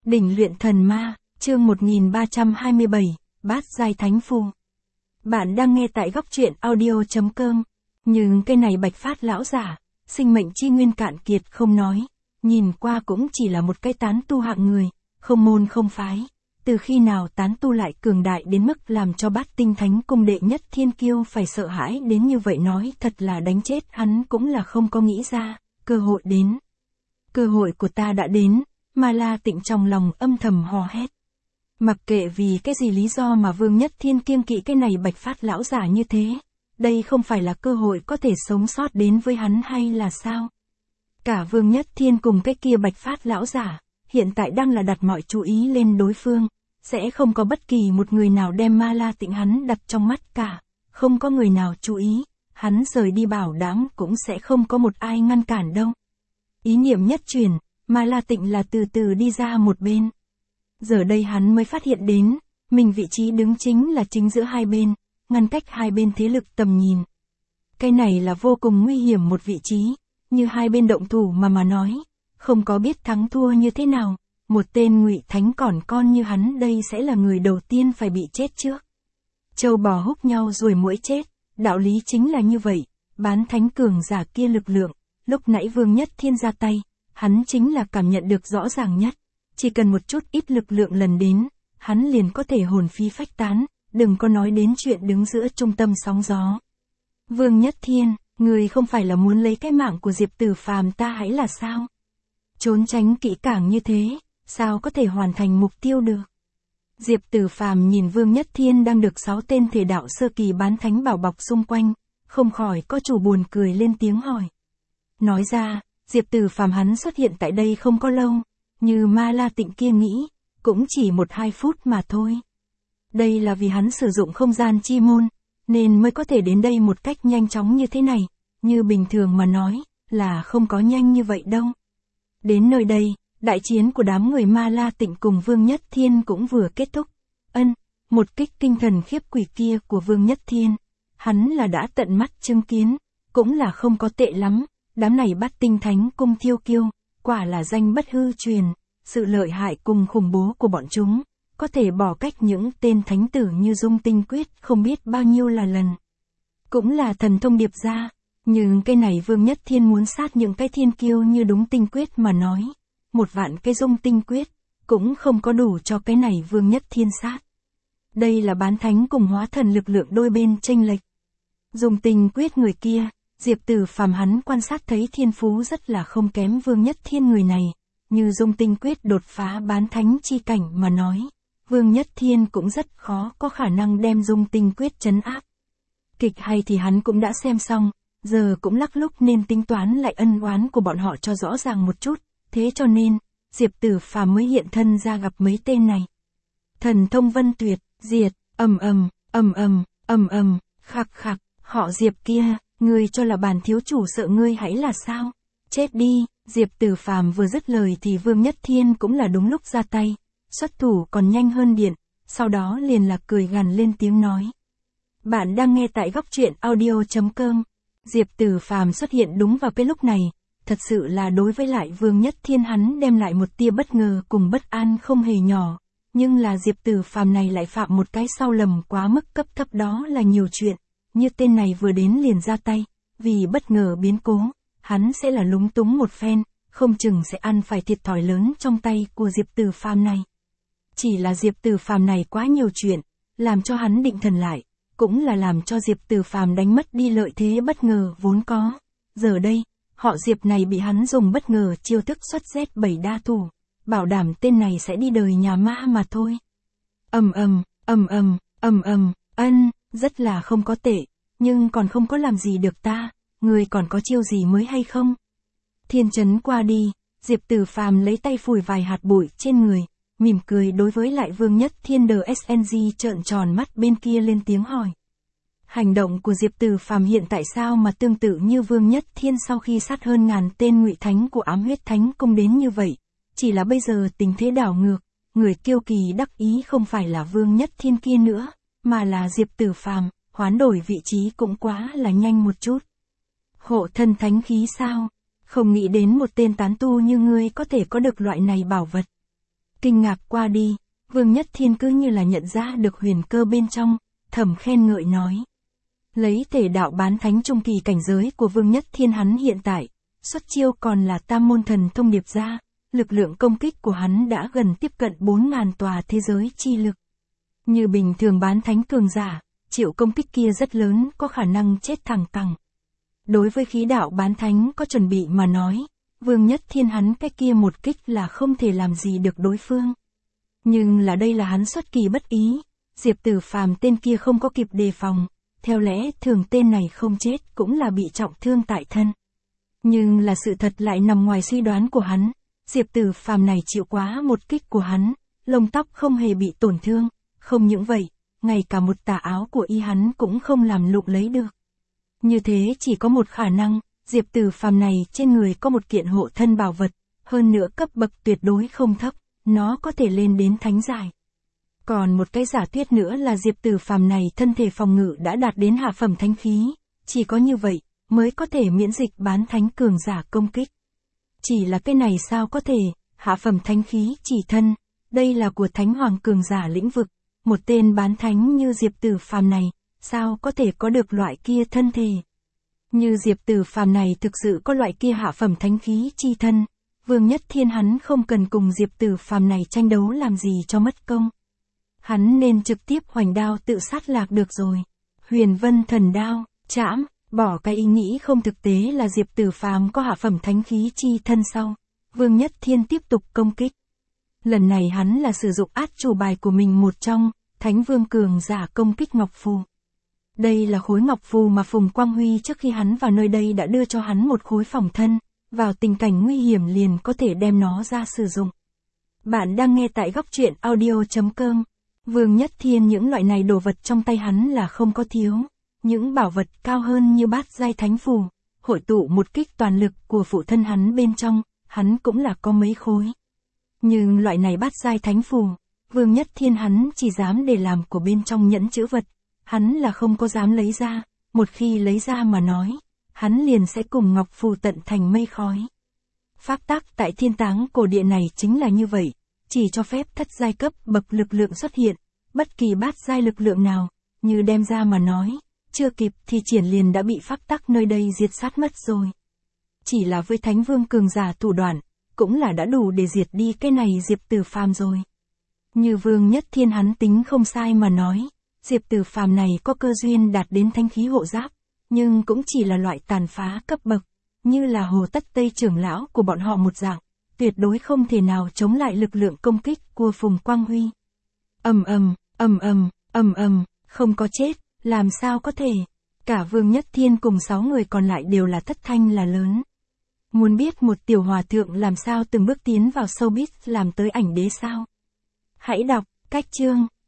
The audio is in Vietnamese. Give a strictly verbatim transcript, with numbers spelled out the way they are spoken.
Đỉnh luyện thần ma, chương một nghìn ba trăm hai mươi bảy, Bát giai thánh phù. Bạn đang nghe tại góc truyện audio chấm com. Nhưng cây này bạch phát lão giả, sinh mệnh chi nguyên cạn kiệt không nói, nhìn qua cũng chỉ là một cái tán tu hạng người, không môn không phái. Từ khi nào tán tu lại cường đại đến mức làm cho Bát tinh thánh cung đệ nhất thiên kiêu phải sợ hãi đến như vậy, nói thật là đánh chết hắn cũng là không có nghĩ ra. Cơ hội đến. Cơ hội của ta đã đến. Ma La Tịnh trong lòng âm thầm hò hét. Mặc kệ vì cái gì lý do mà Vương Nhất Thiên kiêng kỵ cái này bạch phát lão giả như thế, đây không phải là cơ hội có thể sống sót đến với hắn hay là sao? Cả Vương Nhất Thiên cùng cái kia bạch phát lão giả, hiện tại đang là đặt mọi chú ý lên đối phương, sẽ không có bất kỳ một người nào đem Ma La Tịnh hắn đặt trong mắt cả, không có người nào chú ý, hắn rời đi bảo đảm cũng sẽ không có một ai ngăn cản đâu. Ý niệm nhất chuyển, Ma La Tịnh là từ từ đi ra một bên. Giờ đây hắn mới phát hiện đến, mình vị trí đứng chính là chính giữa hai bên, ngăn cách hai bên thế lực tầm nhìn. Cái này là vô cùng nguy hiểm một vị trí, như hai bên động thủ mà mà nói, không có biết thắng thua như thế nào, một tên ngụy thánh còn con như hắn đây sẽ là người đầu tiên phải bị chết trước. Châu bò húc nhau rồi muỗi chết, đạo lý chính là như vậy, bán thánh cường giả kia lực lượng, lúc nãy Vương Nhất Thiên ra tay. Hắn chính là cảm nhận được rõ ràng nhất, chỉ cần một chút ít lực lượng lần đến, hắn liền có thể hồn phi phách tán, đừng có nói đến chuyện đứng giữa trung tâm sóng gió. Vương Nhất Thiên, người không phải là muốn lấy cái mạng của Diệp Tử Phàm ta hãy là sao? Trốn tránh kỹ càng như thế, sao có thể hoàn thành mục tiêu được? Diệp Tử Phàm nhìn Vương Nhất Thiên đang được sáu tên thể đạo sơ kỳ bán thánh bảo bọc xung quanh, không khỏi có chủ buồn cười lên tiếng hỏi. Nói ra, Diệp Tử Phàm hắn xuất hiện tại đây không có lâu, như Ma La Tịnh kia nghĩ, cũng chỉ một hai phút mà thôi. Đây là vì hắn sử dụng không gian chi môn, nên mới có thể đến đây một cách nhanh chóng như thế này, như bình thường mà nói, là không có nhanh như vậy đâu. Đến nơi đây, đại chiến của đám người Ma La Tịnh cùng Vương Nhất Thiên cũng vừa kết thúc. Ân, một kích kinh thần khiếp quỷ kia của Vương Nhất Thiên, hắn là đã tận mắt chứng kiến, cũng là không có tệ lắm. Đám này Bát tinh thánh cung thiêu kiêu, quả là danh bất hư truyền, sự lợi hại cùng khủng bố của bọn chúng, có thể bỏ cách những tên thánh tử như Dung Tinh Quyết không biết bao nhiêu là lần. Cũng là thần thông điệp ra, nhưng cái này Vương Nhất Thiên muốn sát những cái thiên kiêu như đúng Tinh Quyết mà nói, một vạn cái Dung Tinh Quyết, cũng không có đủ cho cái này Vương Nhất Thiên sát. Đây là bán thánh cùng hóa thần lực lượng đôi bên chênh lệch. Dung Tinh Quyết người kia, Diệp Tử Phàm hắn quan sát thấy thiên phú rất là không kém Vương Nhất Thiên người này, như Dung Tinh Quyết đột phá bán thánh chi cảnh mà nói, Vương Nhất Thiên cũng rất khó có khả năng đem Dung Tinh Quyết trấn áp. Kịch hay thì hắn cũng đã xem xong, giờ cũng lắc lúc nên tính toán lại ân oán của bọn họ cho rõ ràng một chút, thế cho nên, Diệp Tử Phàm mới hiện thân ra gặp mấy tên này. Thần thông vân tuyệt, diệt, ầm ầm, ầm ầm, ầm ầm, khạc khạc, họ Diệp kia. Ngươi cho là bản thiếu chủ sợ ngươi hãy là sao? Chết đi, Diệp Tử Phàm vừa dứt lời thì Vương Nhất Thiên cũng là đúng lúc ra tay, xuất thủ còn nhanh hơn điện, sau đó liền là cười gằn lên tiếng nói. Bạn đang nghe tại góc truyện audio chấm com. Diệp Tử Phàm xuất hiện đúng vào cái lúc này, thật sự là đối với lại Vương Nhất Thiên hắn đem lại một tia bất ngờ cùng bất an không hề nhỏ, nhưng là Diệp Tử Phàm này lại phạm một cái sai lầm quá mức cấp thấp, đó là nhiều chuyện. Như tên này vừa đến liền ra tay, vì bất ngờ biến cố, hắn sẽ là lúng túng một phen, không chừng sẽ ăn phải thiệt thòi lớn trong tay của Diệp Tử Phàm này. Chỉ là Diệp Tử Phàm này quá nhiều chuyện, làm cho hắn định thần lại, cũng là làm cho Diệp Tử Phàm đánh mất đi lợi thế bất ngờ vốn có. Giờ đây, họ Diệp này bị hắn dùng bất ngờ chiêu thức xuất Z bảy đa thủ, bảo đảm tên này sẽ đi đời nhà ma mà thôi. Ầm ầm, ầm ầm, ầm ầm, ân. Rất là không có tệ, nhưng còn không có làm gì được ta, người còn có chiêu gì mới hay không? Thiên chấn qua đi, Diệp Tử Phàm lấy tay phủi vài hạt bụi trên người, mỉm cười đối với lại Vương Nhất Thiên đờ ét en giê trợn tròn mắt bên kia lên tiếng hỏi. Hành động của Diệp Tử Phàm hiện tại sao mà tương tự như Vương Nhất Thiên sau khi sát hơn ngàn tên ngụy thánh của Ám Huyết Thánh Cung đến như vậy, chỉ là bây giờ tình thế đảo ngược, người kiêu kỳ đắc ý không phải là Vương Nhất Thiên kia nữa, mà là Diệp Tử Phàm, hoán đổi vị trí cũng quá là nhanh một chút. Hộ thân thánh khí sao? Không nghĩ đến một tên tán tu như ngươi có thể có được loại này bảo vật. Kinh ngạc qua đi, Vương Nhất Thiên cứ như là nhận ra được huyền cơ bên trong, thầm khen ngợi nói. Lấy thể đạo bán thánh trung kỳ cảnh giới của Vương Nhất Thiên hắn hiện tại, xuất chiêu còn là tam môn thần thông điệp ra, lực lượng công kích của hắn đã gần tiếp cận bốn ngàn tòa thế giới chi lực. Như bình thường bán thánh cường giả, chịu công kích kia rất lớn, có khả năng chết thẳng cẳng. Đối với khí đạo bán thánh có chuẩn bị mà nói, Vương Nhất Thiên hắn cái kia một kích là không thể làm gì được đối phương. Nhưng là đây là hắn xuất kỳ bất ý, Diệp Tử Phàm tên kia không có kịp đề phòng, theo lẽ thường tên này không chết cũng là bị trọng thương tại thân. Nhưng là sự thật lại nằm ngoài suy đoán của hắn, Diệp Tử Phàm này chịu quá một kích của hắn, lông tóc không hề bị tổn thương, không những vậy, ngay cả một tà áo của y hắn cũng không làm lụng lấy được. Như thế chỉ có một khả năng, Diệp Tử Phàm này trên người có một kiện hộ thân bảo vật, hơn nữa cấp bậc tuyệt đối không thấp, nó có thể lên đến thánh giải. Còn một cái giả thuyết nữa là Diệp Tử Phàm này thân thể phòng ngự đã đạt đến hạ phẩm thánh khí, chỉ có như vậy mới có thể miễn dịch bán thánh cường giả công kích. Chỉ là cái này sao có thể, hạ phẩm thánh khí chỉ thân, đây là của thánh hoàng cường giả lĩnh vực, một tên bán thánh như Diệp Tử Phàm này, sao có thể có được loại kia thân thể. Như Diệp Tử Phàm này thực sự có loại kia hạ phẩm thánh khí chi thân, Vương Nhất Thiên hắn không cần cùng Diệp Tử Phàm này tranh đấu làm gì cho mất công. Hắn nên trực tiếp hoành đao tự sát lạc được rồi. Huyền Vân Thần Đao, chạm, bỏ cái ý nghĩ không thực tế là Diệp Tử Phàm có hạ phẩm thánh khí chi thân sau. Vương Nhất Thiên tiếp tục công kích. Lần này hắn là sử dụng át chủ bài của mình một trong, Thánh Vương cường giả công kích Ngọc Phù. Đây là khối ngọc phù mà Phùng Quang Huy trước khi hắn vào nơi đây đã đưa cho hắn một khối phòng thân, vào tình cảnh nguy hiểm liền có thể đem nó ra sử dụng. Bạn đang nghe tại góc truyện audio chấm com. Vương Nhất Thiên những loại này đồ vật trong tay hắn là không có thiếu, những bảo vật cao hơn như bát giai thánh phù, hội tụ một kích toàn lực của phụ thân hắn bên trong, hắn cũng là có mấy khối. Nhưng loại này bát giai thánh phù, Vương Nhất Thiên hắn chỉ dám để làm của bên trong nhẫn chữ vật. Hắn là không có dám lấy ra, một khi lấy ra mà nói, hắn liền sẽ cùng Ngọc Phù tận thành mây khói. Pháp tắc tại thiên táng cổ địa này chính là như vậy, chỉ cho phép thất giai cấp bậc lực lượng xuất hiện, bất kỳ bát giai lực lượng nào, như đem ra mà nói, chưa kịp thì triển liền đã bị pháp tắc nơi đây diệt sát mất rồi. Chỉ là với Thánh Vương cường giả thủ đoạn, cũng là đã đủ để diệt đi cái này Diệp Tử Phàm rồi. Như Vương Nhất Thiên hắn tính không sai mà nói, Diệp Tử Phàm này có cơ duyên đạt đến thánh khí hộ giáp, nhưng cũng chỉ là loại tàn phá cấp bậc, như là Hồ Tất Tây trưởng lão của bọn họ một dạng, tuyệt đối không thể nào chống lại lực lượng công kích của Phùng Quang Huy. Ầm ầm, ầm ầm, ầm ầm, không có chết, làm sao có thể? Cả Vương Nhất Thiên cùng sáu người còn lại đều là thất thanh là lớn. Muốn biết một tiểu hòa thượng làm sao từng bước tiến vào showbiz làm tới ảnh đế sao? Hãy đọc cách chương